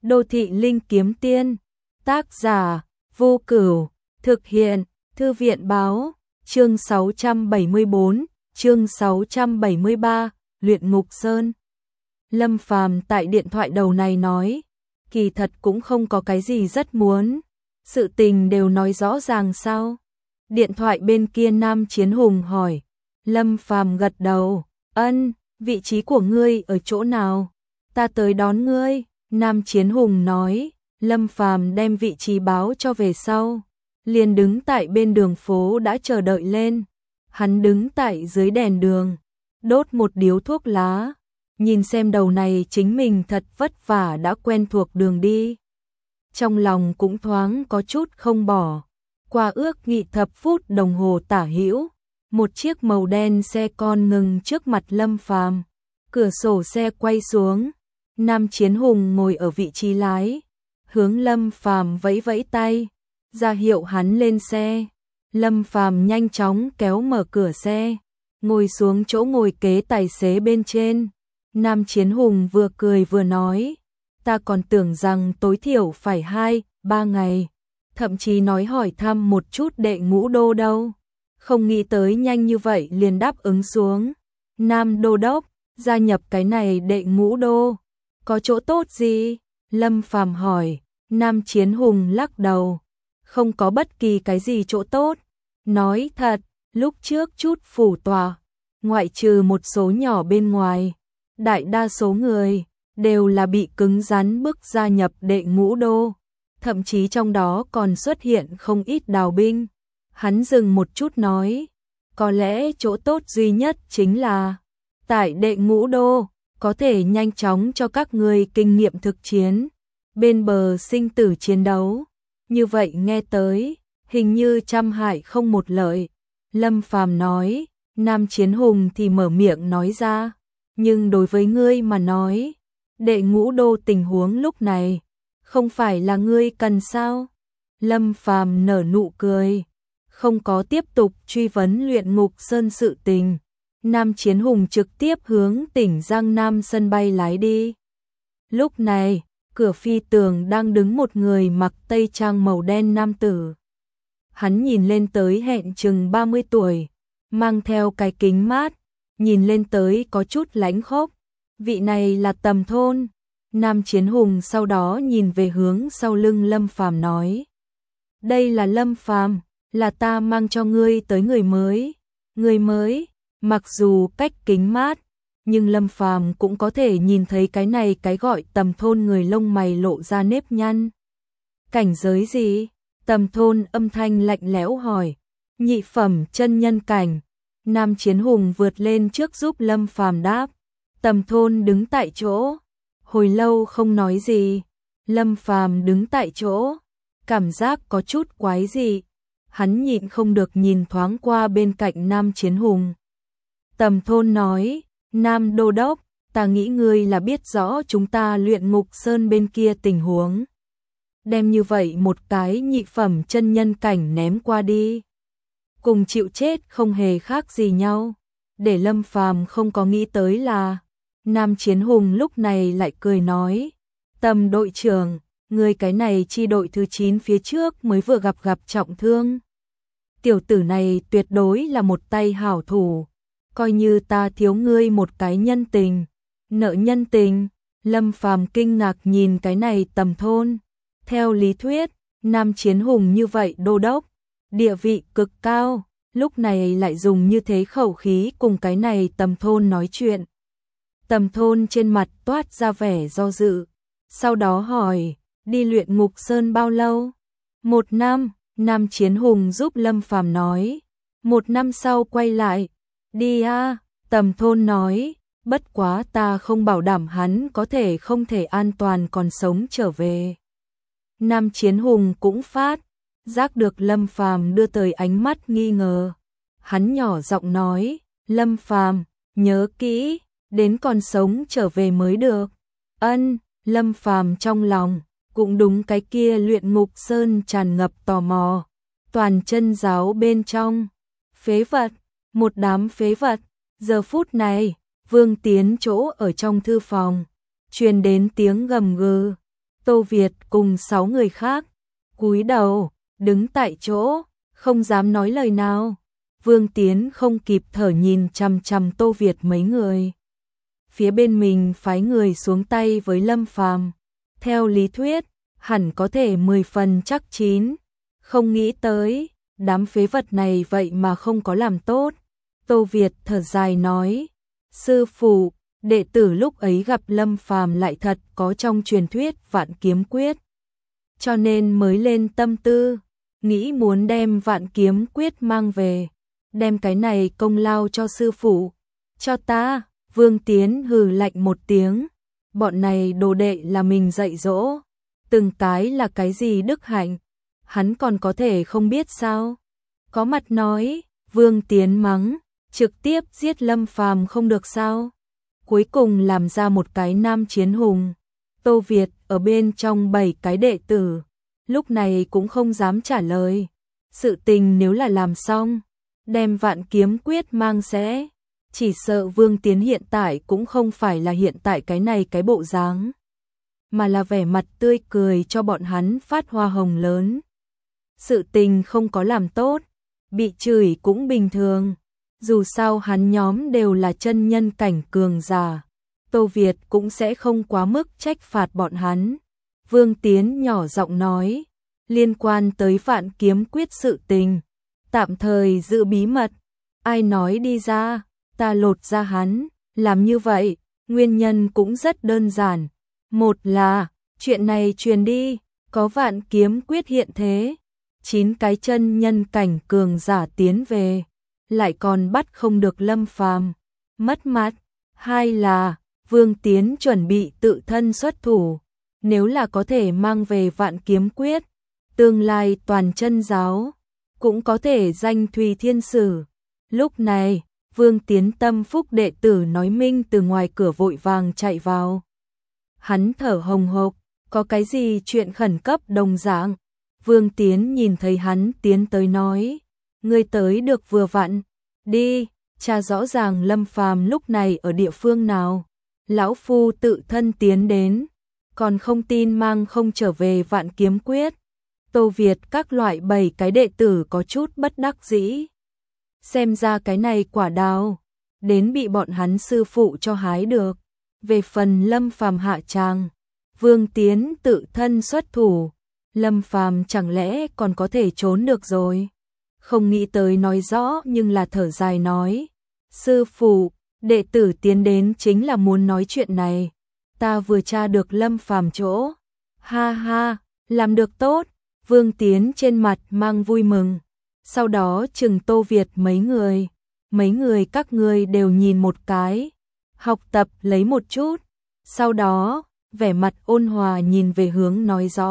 Đô thị linh kiếm tiên, tác giả Vô Cửu, thực hiện Thư viện báo, chương 674, chương 673, Luyện Ngục Sơn. Lâm Phàm tại điện thoại đầu này nói, kỳ thật cũng không có cái gì rất muốn, sự tình đều nói rõ ràng sao? Điện thoại bên kia Nam Chiến Hùng hỏi, Lâm Phàm gật đầu, ân, vị trí của ngươi ở chỗ nào? Ta tới đón ngươi. Nam Chiến Hùng nói, Lâm Phàm đem vị trí báo cho về sau, liền đứng tại bên đường phố đã chờ đợi lên. Hắn đứng tại dưới đèn đường, đốt một điếu thuốc lá, nhìn xem đầu này chính mình thật vất vả đã quen thuộc đường đi. Trong lòng cũng thoáng có chút không bỏ. Qua ước nghị thập phút đồng hồ tả hữu, một chiếc màu đen xe con ngừng trước mặt Lâm Phàm. Cửa sổ xe quay xuống, Nam Chiến Hùng ngồi ở vị trí lái, hướng Lâm Phàm vẫy vẫy tay, ra hiệu hắn lên xe. Lâm Phàm nhanh chóng kéo mở cửa xe, ngồi xuống chỗ ngồi kế tài xế bên trên. Nam Chiến Hùng vừa cười vừa nói, ta còn tưởng rằng tối thiểu phải 2-3 ngày, thậm chí nói hỏi thăm một chút đệ ngũ đô đâu. Không nghĩ tới nhanh như vậy liền đáp ứng xuống. Nam đô đốc, gia nhập cái này đệ ngũ đô, có chỗ tốt gì? Lâm Phàm hỏi. Nam Chiến Hùng lắc đầu, không có bất kỳ cái gì chỗ tốt. Nói thật, lúc trước chút phủ tòa, ngoại trừ một số nhỏ bên ngoài, đại đa số người đều là bị cứng rắn bức gia nhập đệ ngũ đô, thậm chí trong đó còn xuất hiện không ít đào binh. Hắn dừng một chút nói, có lẽ chỗ tốt duy nhất chính là tại đệ ngũ đô có thể nhanh chóng cho các người kinh nghiệm thực chiến, bên bờ sinh tử chiến đấu. Như vậy nghe tới, hình như trăm hại không một lợi. Lâm Phàm nói. Nam Chiến Hùng thì mở miệng nói ra, nhưng đối với ngươi mà nói, đệ ngũ đô tình huống lúc này, không phải là ngươi cần sao? Lâm Phàm nở nụ cười, không có tiếp tục truy vấn Luyện Ngục Sơn sự tình. Nam Chiến Hùng trực tiếp hướng tỉnh Giang Nam sân bay lái đi. Lúc này, cửa phi tường đang đứng một người mặc tây trang màu đen nam tử. Hắn nhìn lên tới hẹn chừng 30 tuổi, mang theo cái kính mát, nhìn lên tới có chút lãnh khốc. Vị này là Tầm Thôn. Nam Chiến Hùng sau đó nhìn về hướng sau lưng Lâm Phàm nói, đây là Lâm Phàm, là ta mang cho ngươi tới người mới. Người mới, mặc dù cách kính mát, nhưng Lâm Phàm cũng có thể nhìn thấy cái này cái gọi Tầm Thôn người lông mày lộ ra nếp nhăn. Cảnh giới gì? Tầm Thôn âm thanh lạnh lẽo hỏi. Nhị phẩm chân nhân cảnh. Nam Chiến Hùng vượt lên trước giúp Lâm Phàm đáp. Tầm Thôn đứng tại chỗ, hồi lâu không nói gì. Lâm Phàm đứng tại chỗ, cảm giác có chút quái dị. Hắn nhịn không được nhìn thoáng qua bên cạnh Nam Chiến Hùng. Tầm Thôn nói, Nam đô đốc, ta nghĩ ngươi là biết rõ chúng ta Luyện Ngục Sơn bên kia tình huống. Đem như vậy một cái nhị phẩm chân nhân cảnh ném qua đi, cùng chịu chết không hề khác gì nhau. Để Lâm Phàm không có nghĩ tới là, Nam Chiến Hùng lúc này lại cười nói, Tầm đội trưởng, người cái này chi đội thứ 9 phía trước mới vừa gặp trọng thương. Tiểu tử này tuyệt đối là một tay hảo thủ, coi như ta thiếu ngươi một cái nhân tình. Nợ nhân tình? Lâm Phàm kinh ngạc nhìn cái này Tầm Thôn. Theo lý thuyết, Nam Chiến Hùng như vậy đô đốc, địa vị cực cao, lúc này lại dùng như thế khẩu khí cùng cái này Tầm Thôn nói chuyện. Tầm Thôn trên mặt toát ra vẻ do dự, sau đó hỏi, đi Luyện Ngục Sơn bao lâu? 1 năm, Nam Chiến Hùng giúp Lâm Phàm nói. 1 năm sau quay lại. Đi a, Tầm Thôn nói, bất quá ta không bảo đảm hắn có thể không thể an toàn còn sống trở về. Nam Chiến Hùng cũng phát giác được Lâm Phàm đưa tới ánh mắt nghi ngờ. Hắn nhỏ giọng nói, Lâm Phàm, nhớ kỹ, đến còn sống trở về mới được. Ân. Lâm Phàm trong lòng cũng đúng cái kia Luyện Ngục Sơn tràn ngập tò mò. Toàn chân giáo bên trong, phế vật, một đám phế vật. Giờ phút này, Vương Tiến chỗ ở trong thư phòng, truyền đến tiếng gầm gừ. Tô Việt cùng 6 người khác cúi đầu, đứng tại chỗ, không dám nói lời nào. Vương Tiến không kịp thở nhìn chằm chằm Tô Việt mấy người. Phía bên mình phái người xuống tay với Lâm Phàm. Theo lý thuyết, hẳn có thể 10 phần chắc chín. Không nghĩ tới, đám phế vật này vậy mà không có làm tốt. Tô Việt thở dài nói, sư phụ, đệ tử lúc ấy gặp Lâm Phàm lại thật có trong truyền thuyết Vạn Kiếm Quyết. Cho nên mới lên tâm tư, nghĩ muốn đem Vạn Kiếm Quyết mang về, đem cái này công lao cho sư phụ, cho ta. Vương Tiến hừ lạnh một tiếng, bọn này đồ đệ là mình dạy dỗ, từng cái là cái gì đức hạnh, hắn còn có thể không biết sao? Có mặt nói, Vương Tiến mắng, trực tiếp giết Lâm Phàm không được sao? Cuối cùng làm ra một cái nam chiến hùng. Tô Việt ở bên trong 7 cái đệ tử, lúc này cũng không dám trả lời. Sự tình nếu là làm xong, đem Vạn Kiếm Quyết mang sẽ, chỉ sợ Vương Tiến hiện tại cũng không phải là hiện tại cái này cái bộ dáng, mà là vẻ mặt tươi cười cho bọn hắn phát hoa hồng lớn. Sự tình không có làm tốt, bị chửi cũng bình thường, dù sao hắn nhóm đều là chân nhân cảnh cường giả, Tô Việt cũng sẽ không quá mức trách phạt bọn hắn. Vương Tiến nhỏ giọng nói, liên quan tới Vạn Kiếm Quyết sự tình, tạm thời giữ bí mật, ai nói đi ra, ta lột ra hắn. Làm như vậy, nguyên nhân cũng rất đơn giản. Một là, chuyện này truyền đi, có Vạn Kiếm Quyết hiện thế, 9 cái chân nhân cảnh cường giả tiến về, lại còn bắt không được Lâm Phàm, mất mặt. Hai là, Vương Tiến chuẩn bị tự thân xuất thủ, nếu là có thể mang về Vạn Kiếm Quyết, tương lai toàn chân giáo cũng có thể danh Thùy Thiên Sử. Lúc này, Vương Tiến tâm phúc đệ tử nói minh từ ngoài cửa vội vàng chạy vào. Hắn thở hồng hộc, có cái gì chuyện khẩn cấp đồng dạng. Vương Tiến nhìn thấy hắn tiến tới nói, ngươi tới được vừa vặn, đi, tra rõ ràng Lâm Phàm lúc này ở địa phương nào. Lão phu tự thân tiến đến, còn không tin mang không trở về Vạn Kiếm Quyết. Tô Việt các loại 7 cái đệ tử có chút bất đắc dĩ. Xem ra cái này quả đào, đến bị bọn hắn sư phụ cho hái được. Về phần Lâm Phàm hạ tràng, Vương Tiến tự thân xuất thủ, Lâm Phàm chẳng lẽ còn có thể trốn được rồi. Không nghĩ tới nói rõ nhưng là thở dài nói, sư phụ, đệ tử tiến đến chính là muốn nói chuyện này. Ta vừa tra được Lâm Phàm chỗ. Ha ha, làm được tốt. Vương Tiến trên mặt mang vui mừng. Sau đó chừng Tô Việt mấy người các ngươi đều nhìn một cái, học tập lấy một chút. Sau đó, vẻ mặt ôn hòa nhìn về hướng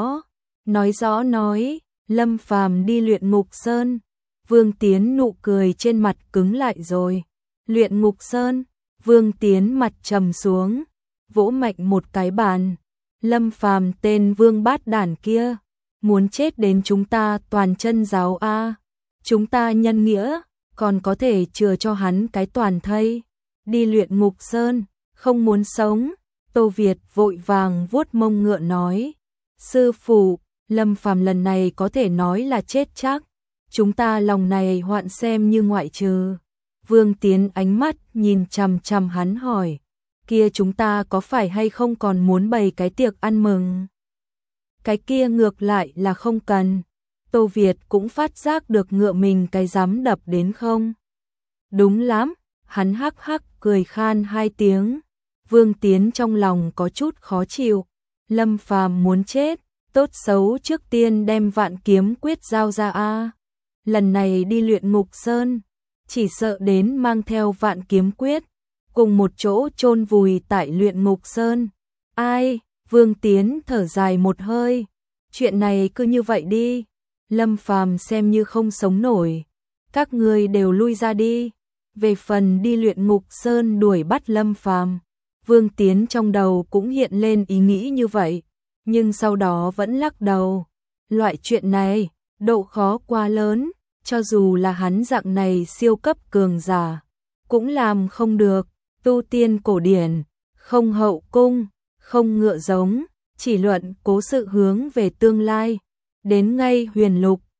nói rõ nói, Lâm Phàm đi Luyện Ngục Sơn. Vương Tiến nụ cười trên mặt cứng lại rồi. Luyện Ngục Sơn, Vương Tiến mặt trầm xuống, vỗ mạnh một cái bàn. Lâm Phàm tên Vương Bát Đản kia, muốn chết đến chúng ta toàn chân giáo a. Chúng ta nhân nghĩa, còn có thể chừa cho hắn cái toàn thây. Đi Luyện Ngục Sơn, không muốn sống. Tô Việt vội vàng vuốt mông ngựa nói, sư phụ, Lâm Phàm lần này có thể nói là chết chắc. Chúng ta lòng này hoạn xem như ngoại trừ. Vương Tiến ánh mắt nhìn chằm chằm hắn hỏi, kia chúng ta có phải hay không còn muốn bày cái tiệc ăn mừng? Cái kia ngược lại là không cần. Tô Việt cũng phát giác được ngựa mình cái dám đập đến không. Đúng lắm, hắn hắc hắc cười khan 2 tiếng. Vương Tiến trong lòng có chút khó chịu. Lâm Phàm muốn chết, tốt xấu trước tiên đem Vạn Kiếm Quyết giao ra a. Lần này đi Luyện Ngục Sơn, chỉ sợ đến mang theo Vạn Kiếm Quyết, cùng một chỗ chôn vùi tại Luyện Ngục Sơn. Ai? Vương Tiến thở dài một hơi. Chuyện này cứ như vậy đi. Lâm Phàm xem như không sống nổi. Các ngươi đều lui ra đi. Về phần đi Luyện Ngục Sơn đuổi bắt Lâm Phàm, Vương Tiến trong đầu cũng hiện lên ý nghĩ như vậy, nhưng sau đó vẫn lắc đầu. Loại chuyện này, độ khó quá lớn, cho dù là hắn dạng này siêu cấp cường giả, cũng làm không được. Tu tiên cổ điển, không hậu cung, không ngựa giống, chỉ luận cố sự hướng về tương lai. Đến ngay huyền lục,